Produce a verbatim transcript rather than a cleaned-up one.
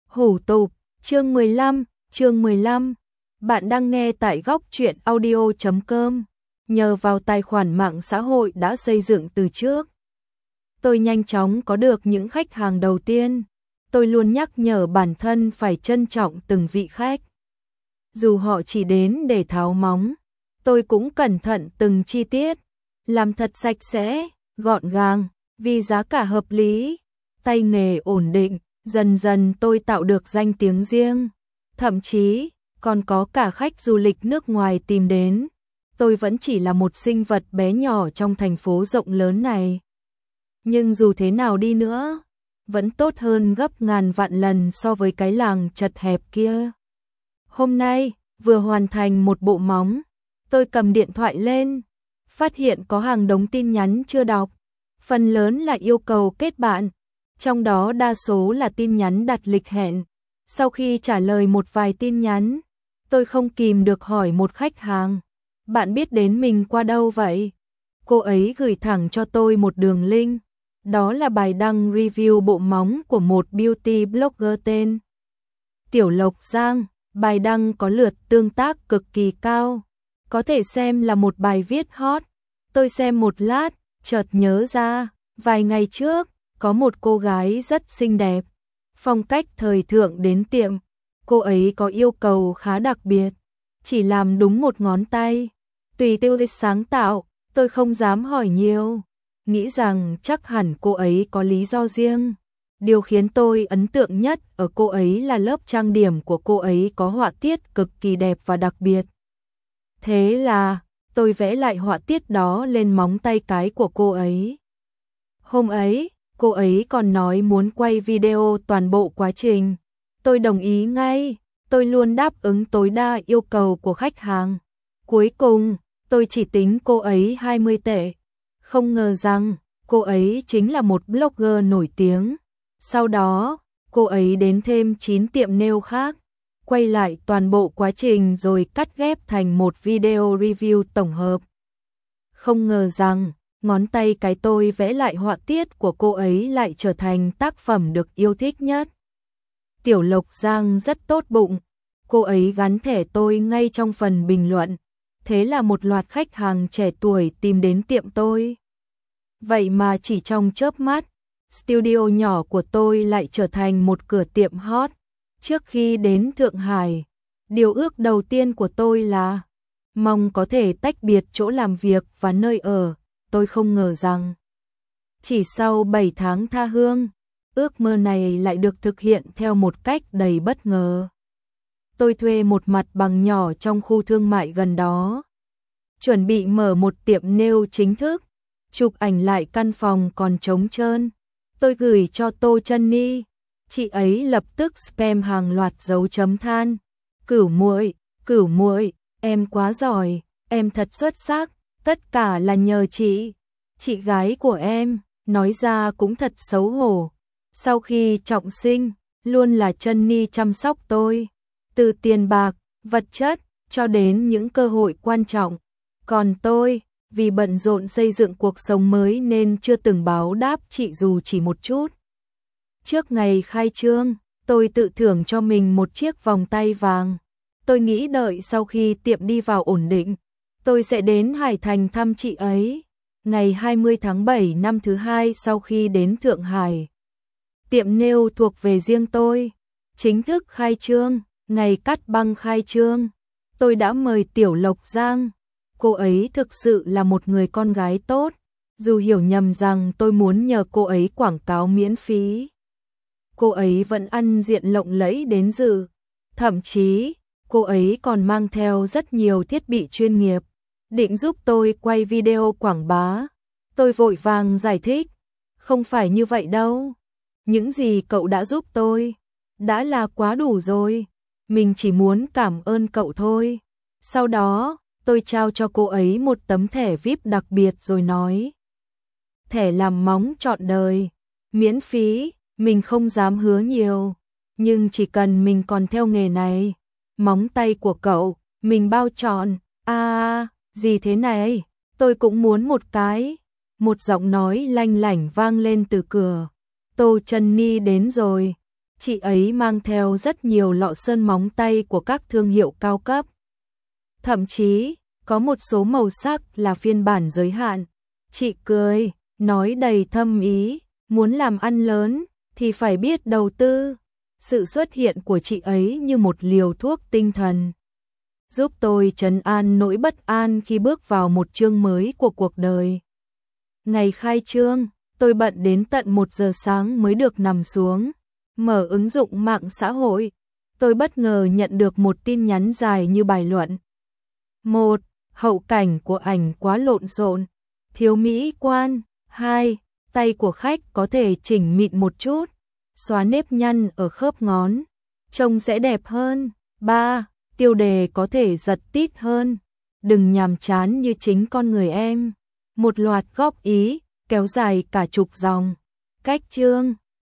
Hủ tục, chương mười lăm, chương mười lăm. Bạn đang nghe tại góc truyện audio chấm com. Nhờ vào tài khoản mạng xã hội đã xây dựng từ trước, tôi nhanh chóng có được những khách hàng đầu tiên. Tôi luôn nhắc nhở bản thân phải trân trọng từng vị khách. Dù họ chỉ đến để tháo móng, tôi cũng cẩn thận từng chi tiết, làm thật sạch sẽ, gọn gàng, vì giá cả hợp lý, tay nghề ổn định. Dần dần tôi tạo được danh tiếng riêng, thậm chí còn có cả khách du lịch nước ngoài tìm đến. Tôi vẫn chỉ là một sinh vật bé nhỏ trong thành phố rộng lớn này. Nhưng dù thế nào đi nữa, vẫn tốt hơn gấp ngàn vạn lần so với cái làng chật hẹp kia. Hôm nay, vừa hoàn thành một bộ móng, tôi cầm điện thoại lên, phát hiện có hàng đống tin nhắn chưa đọc, phần lớn là yêu cầu kết bạn. Trong đó đa số là tin nhắn đặt lịch hẹn. Sau khi trả lời một vài tin nhắn, tôi không kìm được hỏi một khách hàng: bạn biết đến mình qua đâu vậy? Cô ấy gửi thẳng cho tôi một đường link. Đó là bài đăng review bộ móng của một beauty blogger tên Tiểu Lộc Giang. Bài đăng có lượt tương tác cực kỳ cao, có thể xem là một bài viết hot. Tôi xem một lát, chợt nhớ ra, vài ngày trước, có một cô gái rất xinh đẹp, phong cách thời thượng đến tiệm. Cô ấy có yêu cầu khá đặc biệt, chỉ làm đúng một ngón tay, tùy tiêu lịch sáng tạo. Tôi không dám hỏi nhiều, nghĩ rằng chắc hẳn cô ấy có lý do riêng. Điều khiến tôi ấn tượng nhất ở cô ấy là lớp trang điểm của cô ấy có họa tiết cực kỳ đẹp và đặc biệt. Thế là tôi vẽ lại họa tiết đó lên móng tay cái của cô ấy. Hôm ấy, cô ấy còn nói muốn quay video toàn bộ quá trình. Tôi đồng ý ngay, tôi luôn đáp ứng tối đa yêu cầu của khách hàng. Cuối cùng, tôi chỉ tính cô ấy hai mươi tệ. Không ngờ rằng, cô ấy chính là một blogger nổi tiếng. Sau đó, cô ấy đến thêm chín tiệm nail khác, quay lại toàn bộ quá trình rồi cắt ghép thành một video review tổng hợp. Không ngờ rằng, ngón tay cái tôi vẽ lại họa tiết của cô ấy lại trở thành tác phẩm được yêu thích nhất. Tiểu Lộc Giang rất tốt bụng, cô ấy gắn thẻ tôi ngay trong phần bình luận. Thế là một loạt khách hàng trẻ tuổi tìm đến tiệm tôi. Vậy mà chỉ trong chớp mắt, studio nhỏ của tôi lại trở thành một cửa tiệm hot. Trước khi đến Thượng Hải, điều ước đầu tiên của tôi là mong có thể tách biệt chỗ làm việc và nơi ở. Tôi không ngờ rằng, chỉ sau bảy tháng tha hương, ước mơ này lại được thực hiện theo một cách đầy bất ngờ. Tôi thuê một mặt bằng nhỏ trong khu thương mại gần đó, chuẩn bị mở một tiệm nail chính thức, chụp ảnh lại căn phòng còn trống trơn. Tôi gửi cho Tô Chân Ni, chị ấy lập tức spam hàng loạt dấu chấm than. Cửu muội, cửu muội, em quá giỏi, em thật xuất sắc, tất cả là nhờ chị. Chị gái của em, nói ra cũng thật xấu hổ. Sau khi trọng sinh, luôn là Chân Ni chăm sóc tôi, từ tiền bạc, vật chất, cho đến những cơ hội quan trọng. Còn tôi, vì bận rộn xây dựng cuộc sống mới nên chưa từng báo đáp chị dù chỉ một chút. Trước ngày khai trương, tôi tự thưởng cho mình một chiếc vòng tay vàng. Tôi nghĩ đợi sau khi tiệm đi vào ổn định, tôi sẽ đến Hải Thành thăm chị ấy. Ngày hai mươi tháng bảy năm thứ hai sau khi đến Thượng Hải, tiệm nail thuộc về riêng tôi chính thức khai trương. Ngày cắt băng khai trương, tôi đã mời Tiểu Lộc Giang. Cô ấy thực sự là một người con gái tốt, dù hiểu nhầm rằng tôi muốn nhờ cô ấy quảng cáo miễn phí. Cô ấy vẫn ăn diện lộng lẫy đến dự, thậm chí cô ấy còn mang theo rất nhiều thiết bị chuyên nghiệp, định giúp tôi quay video quảng bá. Tôi vội vàng giải thích, không phải như vậy đâu. Những gì cậu đã giúp tôi đã là quá đủ rồi, mình chỉ muốn cảm ơn cậu thôi. Sau đó, tôi trao cho cô ấy một tấm thẻ vi ai pi đặc biệt rồi nói: thẻ làm móng trọn đời, miễn phí. Mình không dám hứa nhiều, nhưng chỉ cần mình còn theo nghề này, móng tay của cậu, mình bao trọn. À, gì thế này, tôi cũng muốn một cái. Một giọng nói lanh lảnh vang lên từ cửa. Tô Chân Ni đến rồi. Chị ấy mang theo rất nhiều lọ sơn móng tay của các thương hiệu cao cấp. Thậm chí, có một số màu sắc là phiên bản giới hạn. Chị cười, nói đầy thâm ý, muốn làm ăn lớn thì phải biết đầu tư. Sự xuất hiện của chị ấy như một liều thuốc tinh thần, giúp tôi trấn an nỗi bất an khi bước vào một chương mới của cuộc đời. Ngày khai trương, tôi bận đến tận một giờ sáng mới được nằm xuống, mở ứng dụng mạng xã hội. Tôi bất ngờ nhận được một tin nhắn dài như bài luận. một. Hậu cảnh của ảnh quá lộn xộn, thiếu mỹ quan. hai. Tay của khách có thể chỉnh mịn một chút, xóa nếp nhăn ở khớp ngón, trông sẽ đẹp hơn. ba. Tiêu đề có thể giật tít hơn, đừng nhàm chán như chính con người em. Một loạt góp ý, kéo dài cả chục dòng. Cách chương